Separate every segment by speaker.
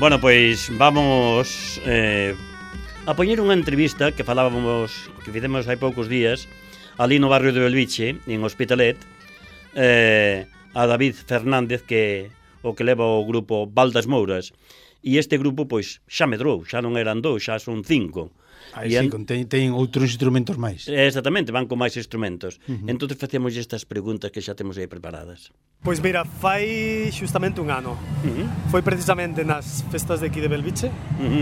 Speaker 1: Bueno, pois vamos a poñer unha entrevista que fizemos hai poucos días ali no barrio de Belviche, en Hospitalet, a David Fernández, que o que leva o grupo Val das Mouras. E este grupo, pois, xa medrou, xa non eran 2, xa son 5.
Speaker 2: Aí sí, ten outros instrumentos máis.
Speaker 1: Exactamente, van con máis instrumentos. Entón facemos estas preguntas que xa temos aí preparadas.
Speaker 3: Pois mira, fai xustamente un ano. Foi precisamente nas festas de aquí de Belviche,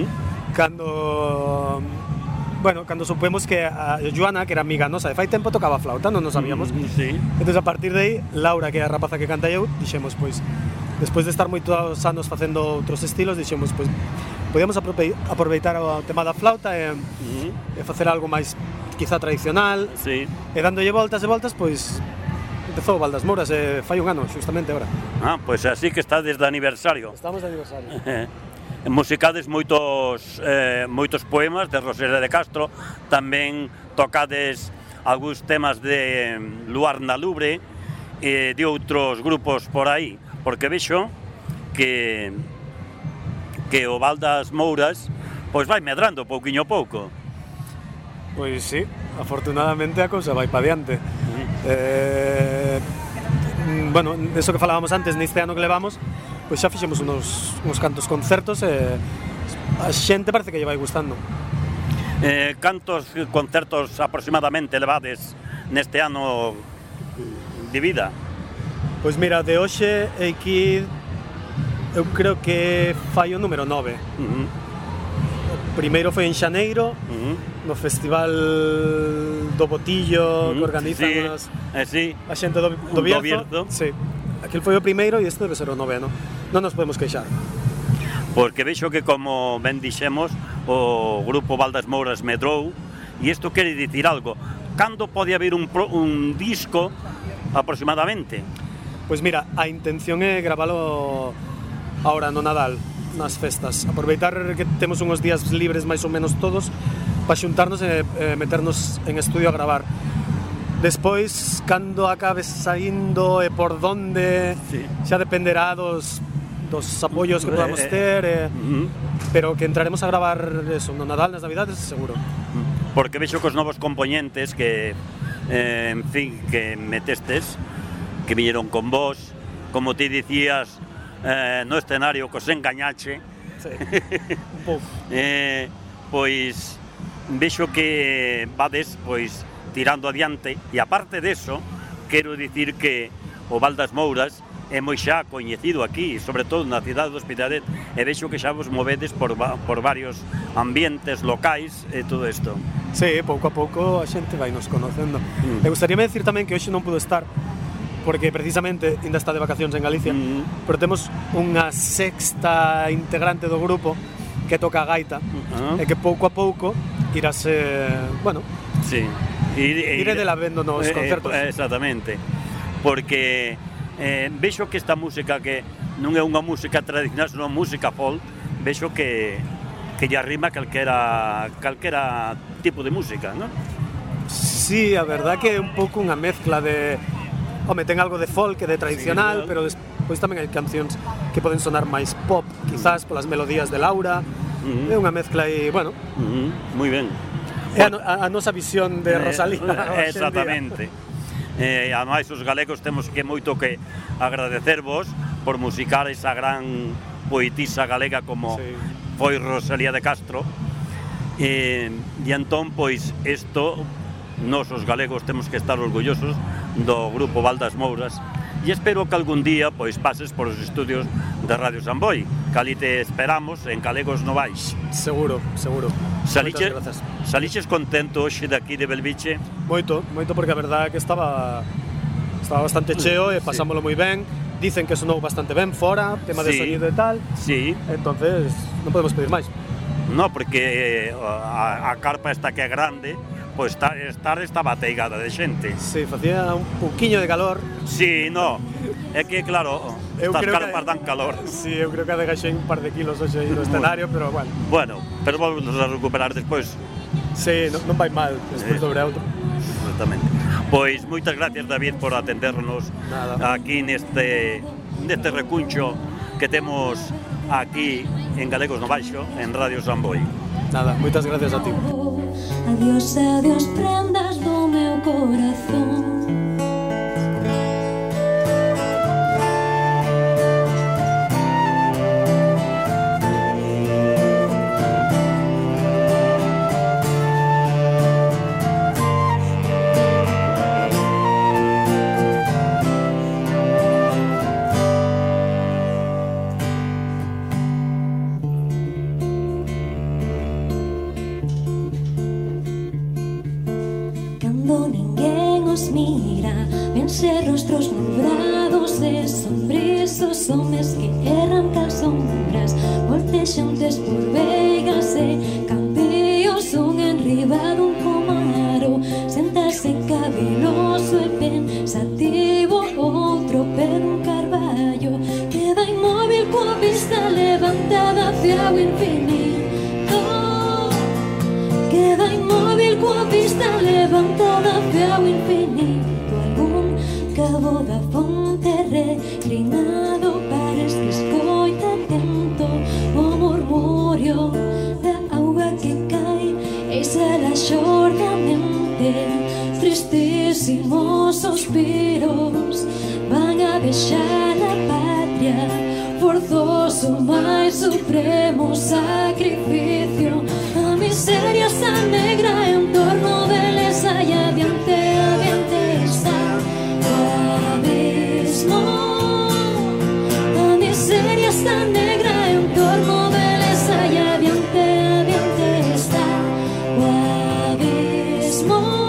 Speaker 3: cando supemos que a Joana, que era amiga nosa de fai tempo, tocaba flauta, non nos sabíamos.
Speaker 1: Sí.
Speaker 3: Entón, a partir de aí, Laura, que é a rapaza que canta eu, dixemos, pois, despois de estar moitos anos facendo outros estilos, dixemos, pois, podíamos aproveitar o tema da flauta e facer algo máis, quizá, tradicional.
Speaker 1: Sí.
Speaker 3: E dándolle voltas e voltas, pois, empezou o Val das Mouras, fai un ano, xustamente agora.
Speaker 1: Pois así que está desde aniversario.
Speaker 3: Estamos de aniversario.
Speaker 1: Musicades moitos poemas de Rosalía de Castro, tamén tocades algúns temas de Luar na Lubre e de outros grupos por aí, porque vexo que o Val das Mouras pois vai medrando pouquiño a pouco.
Speaker 3: Pois sí, afortunadamente a cousa vai pa diante. Bueno, eso que falábamos antes, neste ano que levamos, pois xa fixemos uns cantos concertos e a xente parece que lle vai gustando.
Speaker 1: Cantos concertos aproximadamente levades neste ano de vida?
Speaker 3: Pois mira, de hoxe aquí eu creo que fai o número 9. O primeiro foi en Xaneiro, no Festival do Botillo, que organizan a xente do Bierzo. Sí. Aquel foi o primeiro e este debe ser o 9º. Non nos podemos queixar.
Speaker 1: Porque vexo que, como ben dixemos, o grupo Val das Mouras medrou, e isto quere dicir algo. Cando pode haber un disco aproximadamente?
Speaker 3: Pois mira, a intención é gravalo ahora no Nadal, nas festas. Aproveitar que temos uns días libres máis ou menos todos para xuntarnos e meternos en estudio a gravar. Despois, cando acabe saindo e por donde, xa dependerá dos apoios que podamos ter, pero que entraremos a gravar eso, no Nadal, nas Navidades, seguro.
Speaker 1: Porque vexo que os novos componentes que, en fin, que metestes, que viñeron con vos, como ti dicías, no escenario cos engañache.
Speaker 3: Sí, un pouco.
Speaker 1: Pois, vexo que vades, pois, tirando adiante, e aparte deso, quero dicir que o Val das Mouras é moi xa coñecido aquí, sobre todo na cidade do Hospitalet, e vexo que xa vos movedes por varios ambientes locais e todo isto.
Speaker 3: Sí, pouco a pouco a xente vai nos conocendo. Me gustaríame decir tamén que hoxe non pudo estar, porque precisamente ainda está de vacacións en Galicia, pero temos unha sexta integrante do grupo que toca a gaita, e que pouco a pouco irase, bueno, iré de la vendo nos concertos.
Speaker 1: Exactamente, porque vexo que esta música, que non é unha música tradicional, senón música folk, vexo que lle arrima calquera tipo de música, non?
Speaker 3: Sí, a verdad que é un pouco unha mezcla de... Home, ten algo de folk e de tradicional, pero despois tamén hai cancións que poden sonar máis pop, quizás polas melodías de Laura. É unha mezcla e, bueno...
Speaker 1: Moi ben.
Speaker 3: É a nosa visión de Rosalía.
Speaker 1: Exactamente. Ademais, os galegos temos que moito que agradecervos por musicar esa gran poetisa galega como foi Rosalía de Castro. E entón, pois, isto, nós os galegos temos que estar orgullosos do grupo Val das Mouras, e espero que algún día, pois, pases por os estudios de Radio Samboy, que ali te esperamos en Galegos Novais.
Speaker 3: Seguro, seguro.
Speaker 1: Saliches contento hoxe de aquí de Belviche?
Speaker 3: Moito, porque a verdade é que estaba bastante cheo e pasámolo moi ben. Dicen que sonou bastante ben fora, tema de sonido e tal.
Speaker 1: Sí.
Speaker 3: Entonces, non podemos pedir máis.
Speaker 1: No, porque a carpa esta que é grande, pois estaba ateigada de xente.
Speaker 3: Sí, facía un pouquiño de calor.
Speaker 1: Sí, no, é que claro, estas carpas dan calor.
Speaker 3: Sí, eu creo que adegaxei un par de kilos hoxe aí no escenario, pero bueno.
Speaker 1: Bueno, pero volvemos a recuperar despois.
Speaker 3: Sí, non vai mal, despois dobre outro.
Speaker 1: Exactamente. Pois moitas gracias, David, por atendernos aquí neste recuncho que temos aquí en Galegos no Baixo, en Radio Samboy.
Speaker 3: Nada, moitas gracias a ti.
Speaker 4: Adiós, adiós, prendas do meu corazón. Rostros nubrados e sombrizos, homes que erran cal sombras, voltexantes por veigas e campíos, un enriba dun pomaro, sentase caviloso e pensativo, outro pé dun carballo, queda inmóvil coa vista levantada hacia o infinito, queda inmóvil coa vista levantada hacia o infinito. Cabo da fonte reclinado, pares que escoita atento o murmurio da auga que cae e exhala xordamente. Tristísimos suspiros van a deixar a patria, forzoso máis supremo sacrificio. A miseria está negra en torno deles, hai adiante, adiante está a miseria está negra en torno deles, hai adiante, adiante está o abismo.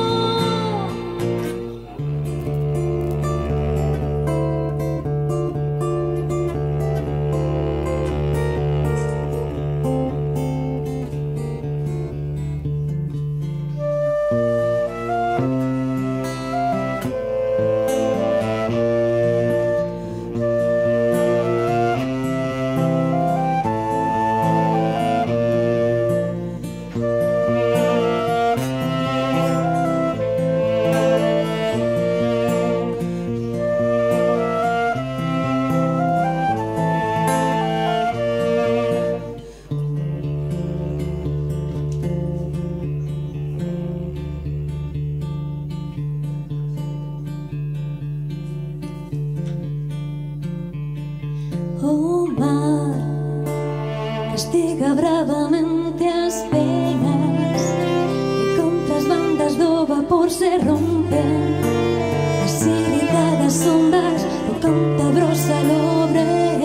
Speaker 4: O mar castiga bravamente as penas e contra as bandas do vapor se rompen as irritadas ondas do cántabro salobre.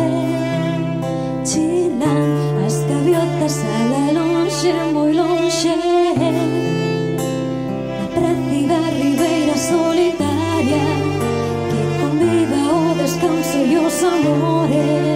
Speaker 4: Chilan as gaviotas alá lonxe, moi lonxe, na precida ribeira solitaria que convida o descanso e os amores.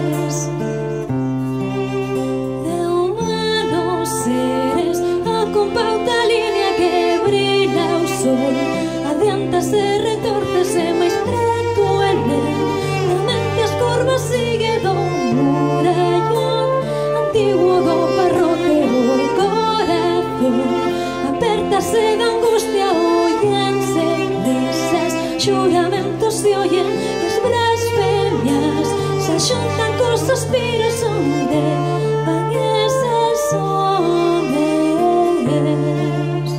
Speaker 4: De humanos seres acompauta a línea que brilla o sol, adiántase, retórcese máis preto en él, na mente as curvas sigue do murallón antiguo do parroquio o corazón, apértase da angustia, oyense risas, xuramentos se oyen, as blasfemias se xuntan cos suspiros onde van eses homes,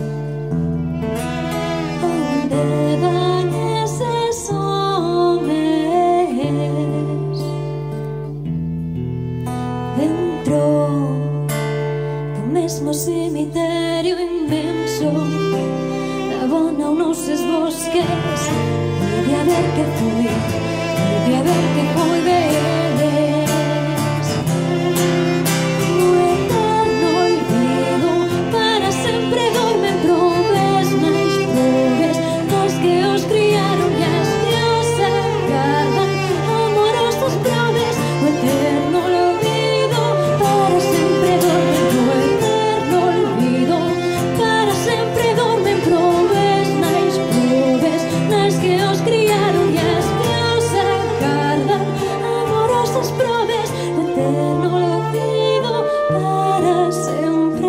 Speaker 4: onde van eses homes, dentro do mesmo cemiterio inmenso abonam-nos os bosques, e de haber que fui, e de haber que foi deles. No eterno olvido para sempre dormen probes máis probes, os que os criaron e as que os agardan, amorosas probes. No eterno olvido para sempre dormen, no eterno olvido para sempre dormen probes máis probes, nas que os criaron e as que os agardan, amorosas probes. No eterno olvido para sempre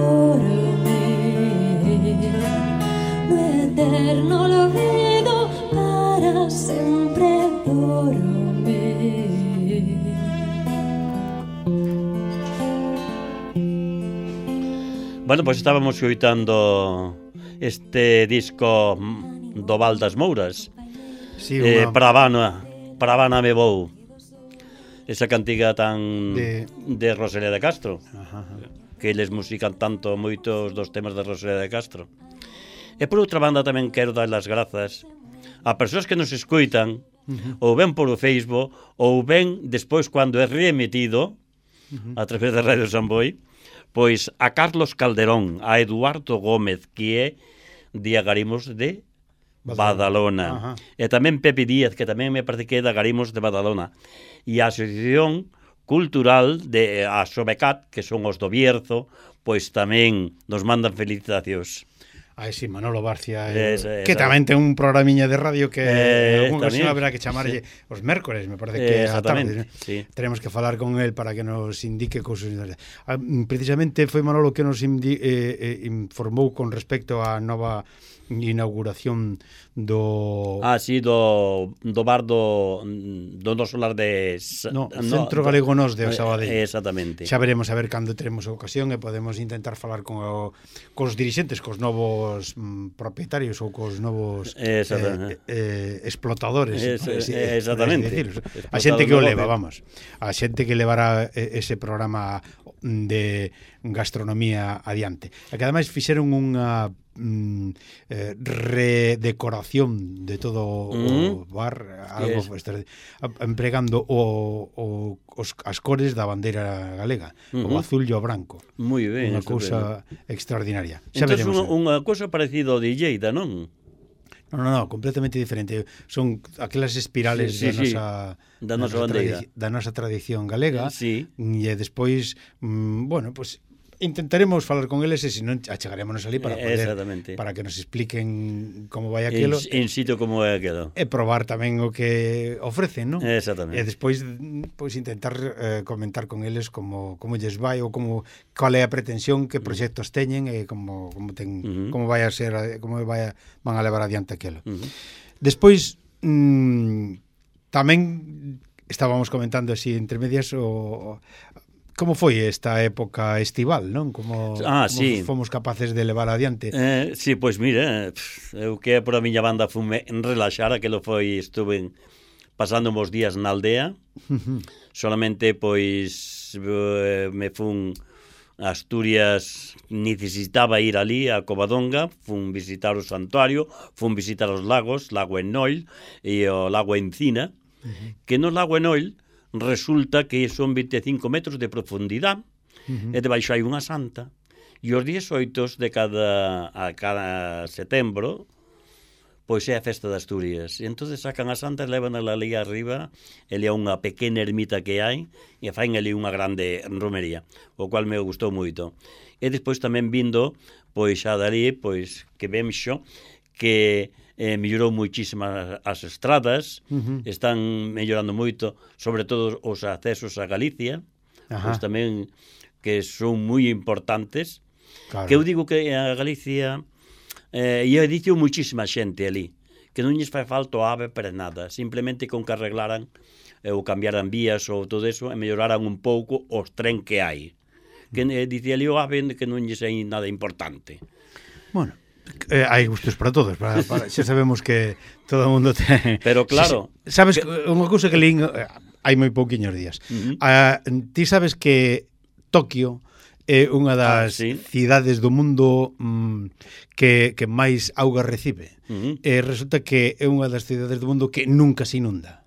Speaker 4: dormir, no eterno olvido para sempre dormir.
Speaker 1: Bueno, pois estábamos coitando este disco do Val das Mouras.
Speaker 2: Sí,
Speaker 1: Para Habana me vou. Esa cantiga tan de Rosalía de Castro.
Speaker 2: Ajá.
Speaker 1: Que eles musican tanto moitos dos temas de Rosalía de Castro. E por outra banda tamén quero dar as grazas a persoas que nos escoitan, ou ben por o Facebook, ou ben despois cando é reemitido a través de Radio Samboy, pois a Carlos Calderón, a Eduardo Gómez, que é de Agarimos de Badalona. E tamén Pepe Díaz, que tamén me parece que é de Agarimos de Badalona. E a Asociación Cultural de a Sobecat, que son os do Bierzo, pois tamén nos mandan felicitacións.
Speaker 2: Sí, Manolo Barcia, que tamén ten un programiña de radio que en alguna ocasión habrá que chamarlle os mércores, me parece que a tarde,
Speaker 1: sí.
Speaker 2: Tenemos que falar con él para que nos indique cousas. Precisamente foi Manolo que nos informou con respecto á nova inauguración do
Speaker 1: bar do noso lar de
Speaker 2: Centro Galego Nos de Sabadell.
Speaker 1: Exactamente.
Speaker 2: Xa veremos a ver cando teremos a ocasión e podemos intentar falar cos dirixentes, cos novos propietarios ou cos novos explotadores.
Speaker 1: Exactamente.
Speaker 2: A xente que o leva, vamos. A xente que levará ese programa de gastronomía adiante. E que ademais fixeron unha redecoración de todo o bar, algo empregando as cores da bandeira galega, o azul e o branco.
Speaker 1: Moi ben,
Speaker 2: unha cousa extraordinaria.
Speaker 1: Xa veremos. Unha cousa parecida ao de Lleida, non?
Speaker 2: No, completamente diferente. Son aquelas espirales da nosa tradición galega.
Speaker 1: Sí.
Speaker 2: E despois, bueno, pues intentaremos falar con eles e se non achegarémonos ali para que nos expliquen como vai aquilo.
Speaker 1: En sitio como vai aquilo.
Speaker 2: E probar tamén o que ofrecen, non?
Speaker 1: Exactamente.
Speaker 2: E despois intentar comentar con eles como lles vai ou cal é a pretensión, que proxectos teñen e como vai a ser, como van a levar adiante aquilo. Despois tamén estábamos comentando así entre medias como foi esta época estival, non? Como fomos capaces de levar adiante.
Speaker 1: Sí, pois mira, eu que por a miña banda fume relaxar, aquilo estuve pasando uns días na aldea, solamente pois me fun a Asturias, necesitaba ir ali a Covadonga, fun visitar o santuario, fun visitar os lagos, Lago Enoil e o Lago Encina, que no Lago Enoil resulta que son 25 metros de profundidade e debaixo hai unha santa e os 18 de cada setembro pois é a festa de Asturias e entonces sacan a santa e levan ali arriba e ali a unha pequena ermita que hai e fain ali unha grande romería, o cual me gustou moito. E despois tamén vindo pois xa dali pois que vemxo que mellorou moitísimas as estradas, están mellorando moito, sobre todo os accesos a Galicia, pois tamén que son moi importantes. Claro. Que eu digo que a Galicia e dicio moitísima xente ali, que non lles fai falta ave para nada, simplemente con que arreglaran ou cambiaran vías ou todo eso e melloraran un pouco os tren que hai. Que dicía ali o ave que non lles é nada importante.
Speaker 2: Bueno, hai gustos para todos, xa sabemos que todo o mundo ten.
Speaker 1: Pero claro,
Speaker 2: sabes unha cousa que lín hai moi pouquiños días. Ti sabes que Tokio é unha das cidades do mundo que máis auga recibe. E resulta que é unha das cidades do mundo que nunca se inunda.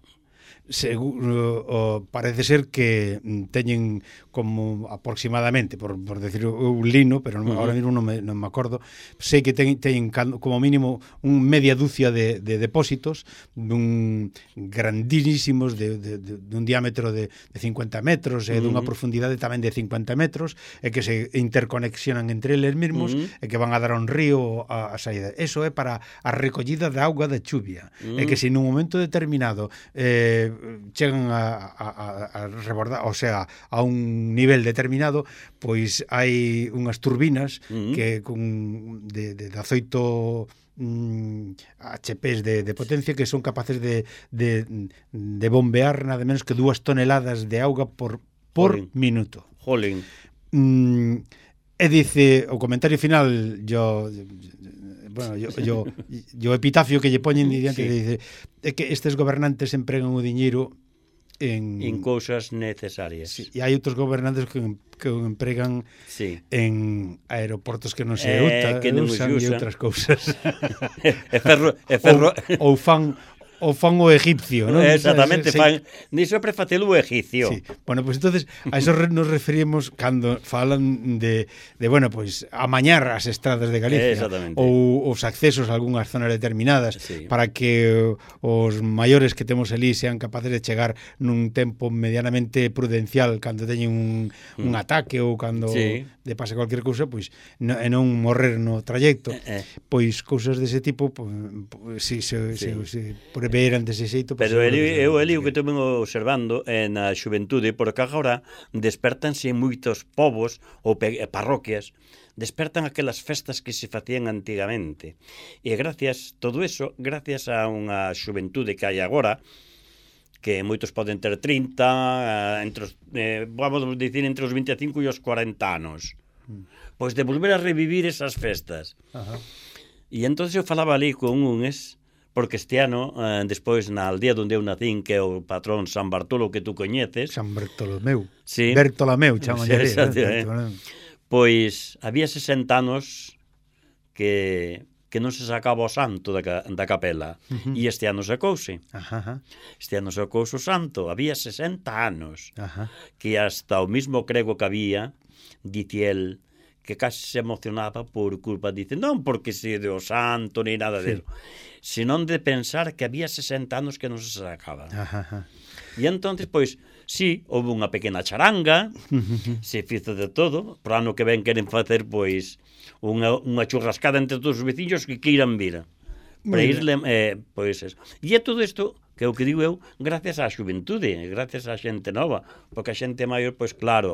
Speaker 2: Parece ser que teñen como aproximadamente, por decir un lino, pero ahora mismo non me acordo, sei que teñen como mínimo un media dúcia de depósitos grandísimos de un diámetro de 50 metros e dunha profundidade tamén de 50 metros e que se interconexionan entre eles mesmos e que van a dar un río a saída. Eso é para a recollida da auga da chuvia e que se nun momento determinado chegan a rebordar, o sea, a un nivel determinado, pois hai unhas turbinas que de 18 HPs de potencia que son capaces de bombear nada menos que 2 toneladas de auga por minuto.
Speaker 1: Jolín.
Speaker 2: E dice, o comentario final, yo epitafio que lle poñen diante, que dice é que estes gobernantes empregan o diñeiro en
Speaker 1: cousas necesarias.
Speaker 2: Sí, e hai outros gobernantes que o empregan en aeroportos que non se usan e outras cousas. Ou fan o egipcio, non?
Speaker 1: Exactamente, niso é prefatelo o egipcio.
Speaker 2: Sí. Bueno, pues entonces a eso nos referimos cando falan de bueno, pues amañar as estradas de Galicia ou os accesos a algunhas zonas determinadas para que os maiores que temos ali sean capaces de chegar nun tempo medianamente prudencial cando teñen un ataque ou cando de pase cualquier cousa, pois e non morrer no trayecto. Pois cousas dese tipo, si se veran dese xeito.
Speaker 1: Pero eu o que estou observando na xuventude, porque agora despertanse moitos povos ou parroquias, despertan aquelas festas que se facían antigamente. E gracias, todo eso, gracias a unha xuventude que hai agora, que moitos poden ter 30, vamos dicir, entre os 25 e os 40 anos. Pois de volver a revivir esas festas. E entón eu falaba ali con unhas, porque este ano, despois na aldea onde eu nacín, que é o patrón San Bartolo que tú coñeces.
Speaker 2: San Bartolomeu.
Speaker 1: Sí.
Speaker 2: Bertolomeu, chamalle.
Speaker 1: Pois había 60 anos que non se sacaba o santo da capela. E este ano sacouse. Este ano sacouse o santo. Había 60 anos. Que hasta o mismo crego que había, dicía el, que casi se emocionaba por culpa, dice, non porque se de o santo ni nada de eso, senón de pensar que había 60 anos que non se sacaba. E entonces, pois, sí, houve unha pequena charanga, se fizo de todo, pro ano que ven queren facer, pois, unha churrascada entre todos os veciños que queiran vir. Para irle, pois, eso. E é todo isto que é o que digo eu, gracias á xuventude, gracias á xente nova, porque a xente maior, pois, claro,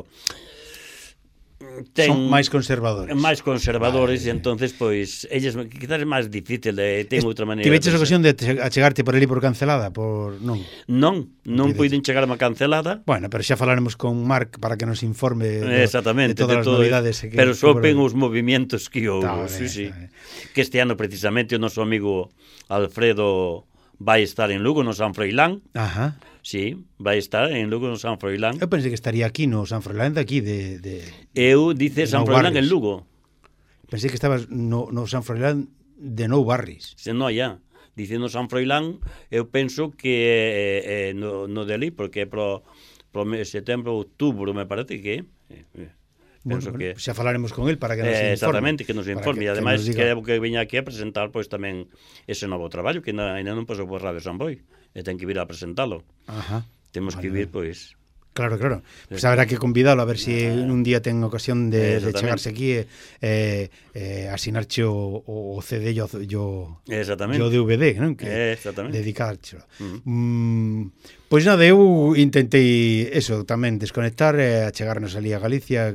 Speaker 2: son máis conservadores.
Speaker 1: E entonces, pois, elles quizás é máis difícil, ten outra maneira.
Speaker 2: Tiveches ocasión de achegarte por ali por Cancelada?
Speaker 1: Non puiden chegar a Cancelada.
Speaker 2: Bueno, pero xa falaremos con Marc para que nos informe de todas as novidades.
Speaker 1: Pero sopen os movimentos que houve. Que este ano, precisamente, o noso amigo Alfredo vai estar en Lugo, no San Froilán. Sí, vai estar en Lugo, no San Froilán.
Speaker 2: Eu pensei que estaría aquí no San Froilán de aquí
Speaker 1: Eu dice San Froilán en Lugo.
Speaker 2: Pensei que estabas no San Froilán de Nou Barris.
Speaker 1: Se non, ya. Dicendo San Froilán, eu penso que no de ali, porque é pro setembro, outubro, me parece que
Speaker 2: Bueno, xa falaremos con él para que nos informe.
Speaker 1: Exactamente, que nos informe. E ademais que veña aquí a presentar pois tamén ese novo traballo que ainda non pasou por Radio San Boi e ten que vir a presentalo. Temos que vir, pois...
Speaker 2: Claro. Pues habrá que convidalo a ver si un día ten ocasión de chegarse aquí e asinarche o CD yo DVD, non? Que dedicarchelo. Pois nada, eu intentei eso tamén, desconectar e achegarnos ali a Galicia,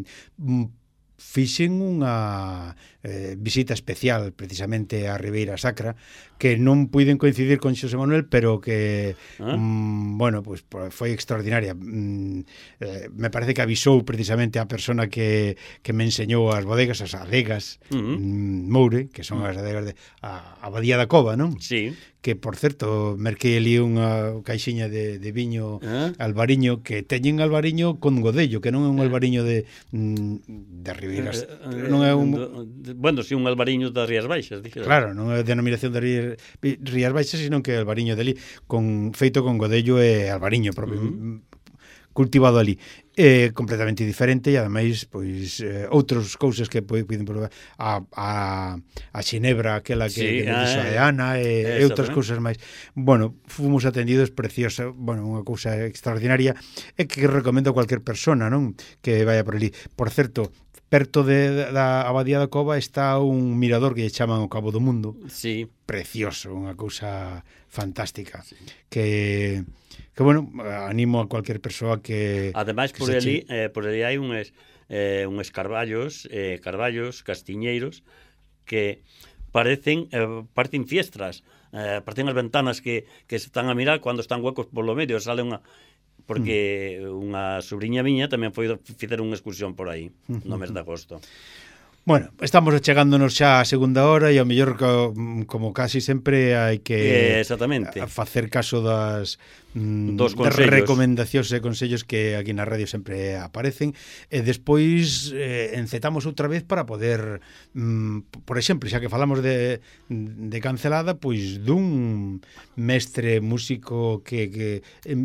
Speaker 2: fixen unha visita especial precisamente a Ribeira Sacra, que non puiden coincidir con Xosé Manuel, pero que bueno, pues foi extraordinaria. Me parece que avisou precisamente a persona que me enseñou as bodegas, as adegas Moure, que son as adegas de a Abadía da Cova, non?
Speaker 1: Sí.
Speaker 2: Que, por certo, merquei ali unha caixiña de viño albariño, que teñen albariño con godello, que non é un albariño de Ribeiras. Non é un...
Speaker 1: Bueno, si un albariño das Rías Baixas, dixo.
Speaker 2: Claro, non é denominación de Rías Baixas, sino que é albariño de ali, feito con godello e albariño propio, cultivado ali. Completamente diferente e ademais pois outras cousas que poden probar a xinebra aquela que dixo a Ana e outras cousas máis. Bueno, fomos atendidos, preciosa, bueno, unha cousa extraordinaria e que recomendo a cualquier persona, non, que vaya por ali. Por certo, perto da Abadía da Cova está un mirador que lle chaman o Cabo do Mundo.
Speaker 1: Sí.
Speaker 2: Precioso, unha cousa fantástica. Sí. Que bueno, animo a cualquier persoa que...
Speaker 1: Ademais, por ali hai uns carballos castiñeiros que parecen fiestras, parecen as ventanas que se están a mirar cando están huecos polo medio, sale unha... porque unha sobrinha miña tamén fizer unha excursión por aí no mes de agosto.
Speaker 2: Bueno, estamos chegándonos xa a segunda hora e ao mellor, como casi sempre, hai que facer caso das recomendacións e consellos que aquí na radio sempre aparecen, e despois encetamos outra vez para poder, por exemplo, xa que falamos de Cancelada, pois dun mestre músico que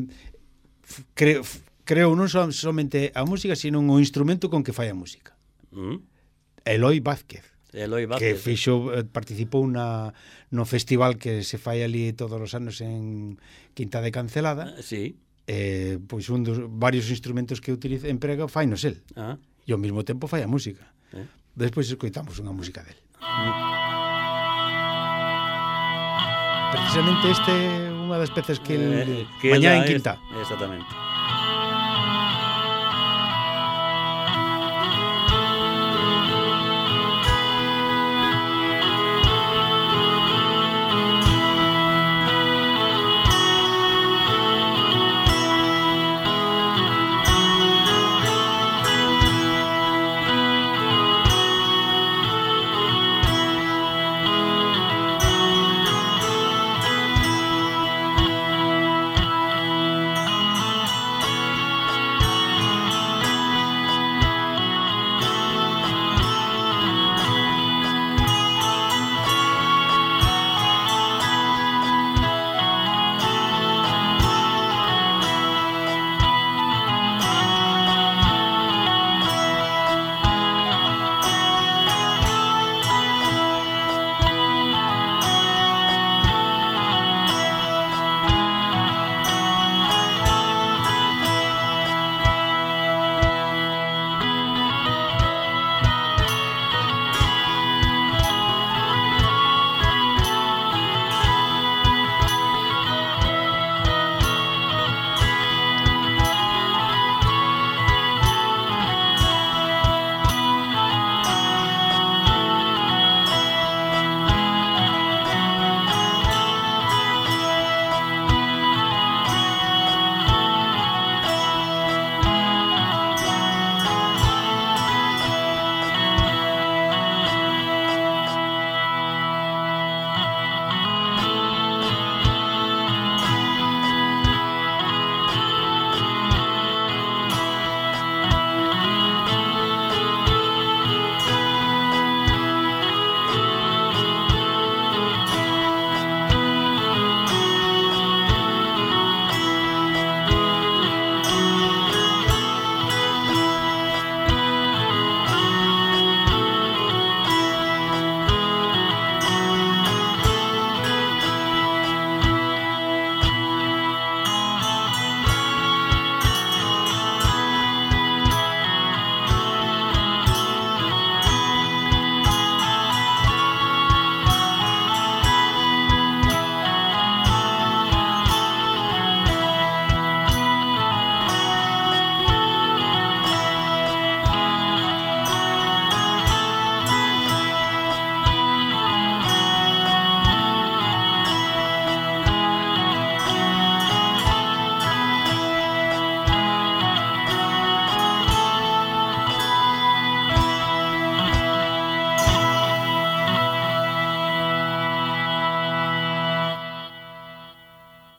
Speaker 2: creou non somente a música, sino o instrumento con que fai a música. Eloi Vázquez, que participou no festival que se fai ali todos os anos en Quinta de Cancelada.
Speaker 1: Sí.
Speaker 2: Pois un dos varios instrumentos que emprega fai nos el. E ao mesmo tempo fai a música. Despois escoitamos unha música del. Precisamente este é unha das pezas que mañá en Quinta.
Speaker 1: Exactamente.